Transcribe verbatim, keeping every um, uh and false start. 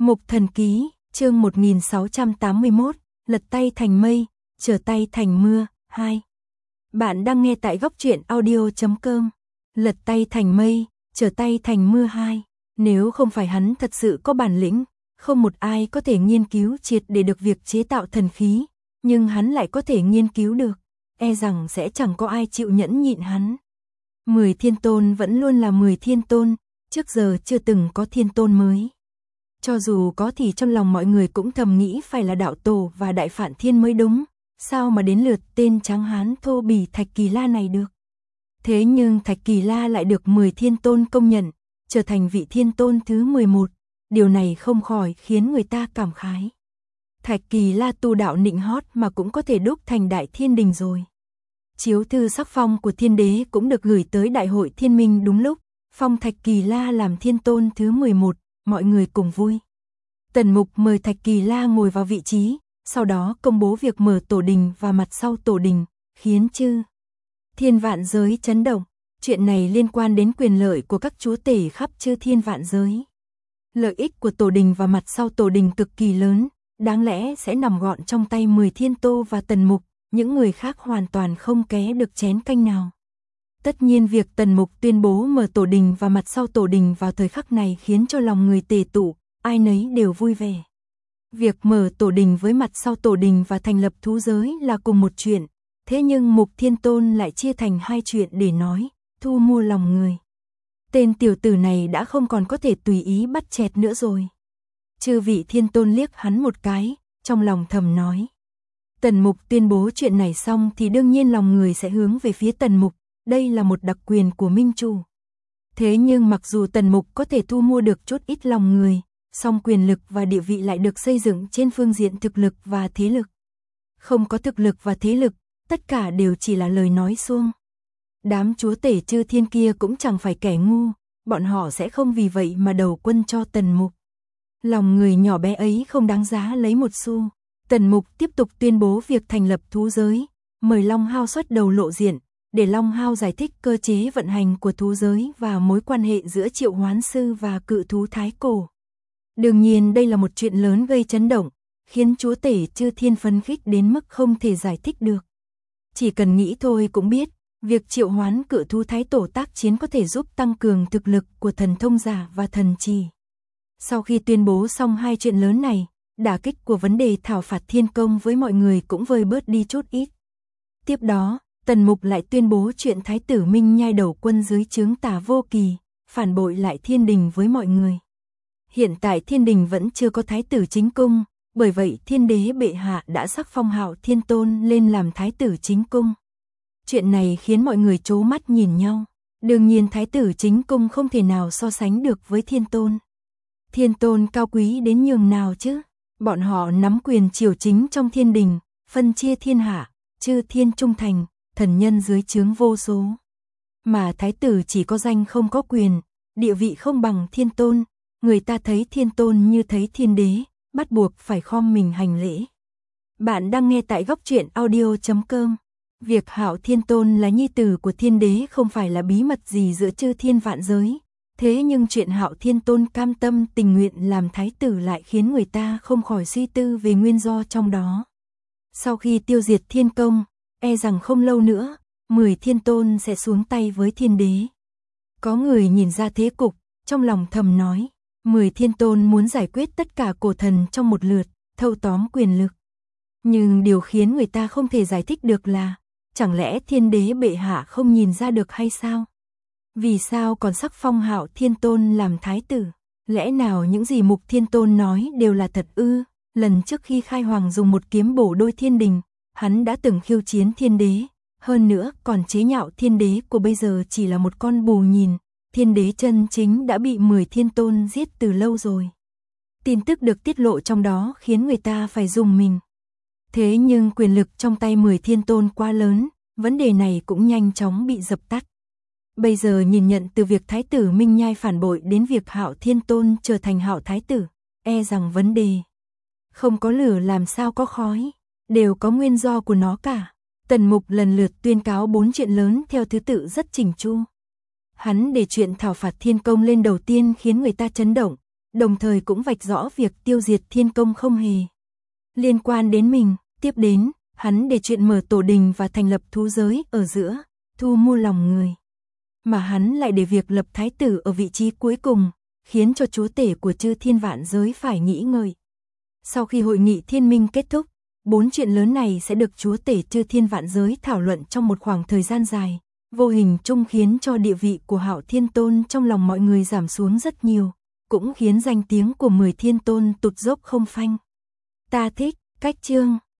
Mục Thần Ký, chương một nghìn sáu trăm tám mươi mốt, lật tay thành mây, trở tay thành mưa, hai. Bạn đang nghe tại góc truyện audio chấm com. Lật tay thành mây, trở tay thành mưa hai. Nếu không phải hắn thật sự có bản lĩnh, không một ai có thể nghiên cứu triệt để được việc chế tạo thần khí, nhưng hắn lại có thể nghiên cứu được, e rằng sẽ chẳng có ai chịu nhẫn nhịn hắn. Mười thiên tôn vẫn luôn là mười thiên tôn, trước giờ chưa từng có thiên tôn mới. Cho dù có thì trong lòng mọi người cũng thầm nghĩ phải là đạo tổ và đại phản thiên mới đúng, sao mà đến lượt tên tráng hán thô bỉ Thạch Kỳ La này được. Thế nhưng Thạch Kỳ La lại được mười thiên tôn công nhận, trở thành vị thiên tôn thứ mười một, điều này không khỏi khiến người ta cảm khái. Thạch Kỳ La tu đạo nịnh hót mà cũng có thể đúc thành đại thiên đình rồi. Chiếu thư sắc phong của thiên đế cũng được gửi tới đại hội thiên minh đúng lúc, phong Thạch Kỳ La làm thiên tôn thứ mười một, mọi người cùng vui. Tần Mục mời Thạch Kỳ La ngồi vào vị trí, sau đó công bố việc mở tổ đình và mặt sau tổ đình, khiến chư thiên vạn giới chấn động. Chuyện này liên quan đến quyền lợi của các chúa tể khắp chư thiên vạn giới. Lợi ích của tổ đình và mặt sau tổ đình cực kỳ lớn, đáng lẽ sẽ nằm gọn trong tay mười thiên tô và Tần Mục, những người khác hoàn toàn không ké được chén canh nào. Tất nhiên việc Tần Mục tuyên bố mở tổ đình và mặt sau tổ đình vào thời khắc này khiến cho lòng người tề tụ, ai nấy đều vui vẻ. Việc mở tổ đình với mặt sau tổ đình và thành lập thú giới là cùng một chuyện, thế nhưng Mục Thiên Tôn lại chia thành hai chuyện để nói, thu mua lòng người. Tên tiểu tử này đã không còn có thể tùy ý bắt chẹt nữa rồi. Chư vị Thiên Tôn liếc hắn một cái, trong lòng thầm nói. Tần Mục tuyên bố chuyện này xong thì đương nhiên lòng người sẽ hướng về phía Tần Mục, đây là một đặc quyền của Minh Chủ. Thế nhưng mặc dù Tần Mục có thể thu mua được chút ít lòng người, song quyền lực và địa vị lại được xây dựng trên phương diện thực lực và thế lực. Không có thực lực và thế lực, tất cả đều chỉ là lời nói suông. Đám chúa tể chư thiên kia cũng chẳng phải kẻ ngu, bọn họ sẽ không vì vậy mà đầu quân cho Tần Mục. Lòng người nhỏ bé ấy không đáng giá lấy một xu. Tần Mục tiếp tục tuyên bố việc thành lập thú giới, mời Long Hao xuất đầu lộ diện, để Long Hao giải thích cơ chế vận hành của thú giới và mối quan hệ giữa Triệu Hoán Sư và cự thú Thái Cổ. Đương nhiên đây là một chuyện lớn gây chấn động, khiến chúa tể chư thiên phấn khích đến mức không thể giải thích được. Chỉ cần nghĩ thôi cũng biết, việc triệu hoán cự thú Thái Tổ tác chiến có thể giúp tăng cường thực lực của thần thông giả và thần trì. Sau khi tuyên bố xong hai chuyện lớn này, đả kích của vấn đề thảo phạt thiên công với mọi người cũng vơi bớt đi chút ít. Tiếp đó, Tần Mục lại tuyên bố chuyện Thái tử Minh Nhai đầu quân dưới trướng Tả Vô Kỳ, phản bội lại thiên đình với mọi người. Hiện tại thiên đình vẫn chưa có thái tử chính cung, bởi vậy thiên đế bệ hạ đã sắc phong Hạo Thiên Tôn lên làm thái tử chính cung. Chuyện này khiến mọi người trố mắt nhìn nhau. Đương nhiên thái tử chính cung không thể nào so sánh được với thiên tôn. Thiên tôn cao quý đến nhường nào chứ? Bọn họ nắm quyền triều chính trong thiên đình, phân chia thiên hạ, chư thiên trung thành, thần nhân dưới trướng vô số. Mà thái tử chỉ có danh không có quyền, địa vị không bằng thiên tôn, người ta thấy thiên tôn như thấy thiên đế, bắt buộc phải khom mình hành lễ. Bạn đang nghe tại góc truyện audio chấm com. Việc Hạo Thiên Tôn là nhi tử của thiên đế không phải là bí mật gì giữa chư thiên vạn giới, thế nhưng chuyện Hạo Thiên Tôn cam tâm tình nguyện làm thái tử lại khiến người ta không khỏi suy tư về nguyên do trong đó. Sau khi tiêu diệt thiên công, e rằng không lâu nữa, mười thiên tôn sẽ xuống tay với thiên đế. Có người nhìn ra thế cục, trong lòng thầm nói, mười thiên tôn muốn giải quyết tất cả cổ thần trong một lượt, thâu tóm quyền lực. Nhưng điều khiến người ta không thể giải thích được là, chẳng lẽ thiên đế bệ hạ không nhìn ra được hay sao? Vì sao còn sắc phong Hạo Thiên Tôn làm thái tử? Lẽ nào những gì Mục Thiên Tôn nói đều là thật ư? Lần trước khi khai hoàng dùng một kiếm bổ đôi thiên đình, hắn đã từng khiêu chiến thiên đế, hơn nữa còn chế nhạo thiên đế của bây giờ chỉ là một con bù nhìn, thiên đế chân chính đã bị mười thiên tôn giết từ lâu rồi. Tin tức được tiết lộ trong đó khiến người ta phải rùng mình. Thế nhưng quyền lực trong tay mười thiên tôn quá lớn, vấn đề này cũng nhanh chóng bị dập tắt. Bây giờ nhìn nhận từ việc Thái tử Minh Nhai phản bội đến việc Hạo Thiên Tôn trở thành Hạo Thái tử, e rằng vấn đề không có lửa làm sao có khói, đều có nguyên do của nó cả. Tần Mục lần lượt tuyên cáo bốn chuyện lớn theo thứ tự rất chỉnh chu. Hắn để chuyện thảo phạt thiên công lên đầu tiên khiến người ta chấn động, đồng thời cũng vạch rõ việc tiêu diệt thiên công không hề liên quan đến mình. Tiếp đến, hắn để chuyện mở tổ đình và thành lập thú giới ở giữa, thu mua lòng người. Mà hắn lại để việc lập thái tử ở vị trí cuối cùng, khiến cho chúa tể của chư thiên vạn giới phải nghĩ ngợi. Sau khi hội nghị thiên minh kết thúc, bốn chuyện lớn này sẽ được chúa tể chư thiên vạn giới thảo luận trong một khoảng thời gian dài, vô hình chung khiến cho địa vị của Hạo Thiên Tôn trong lòng mọi người giảm xuống rất nhiều, cũng khiến danh tiếng của mười thiên tôn tụt dốc không phanh. Ta thích cách chương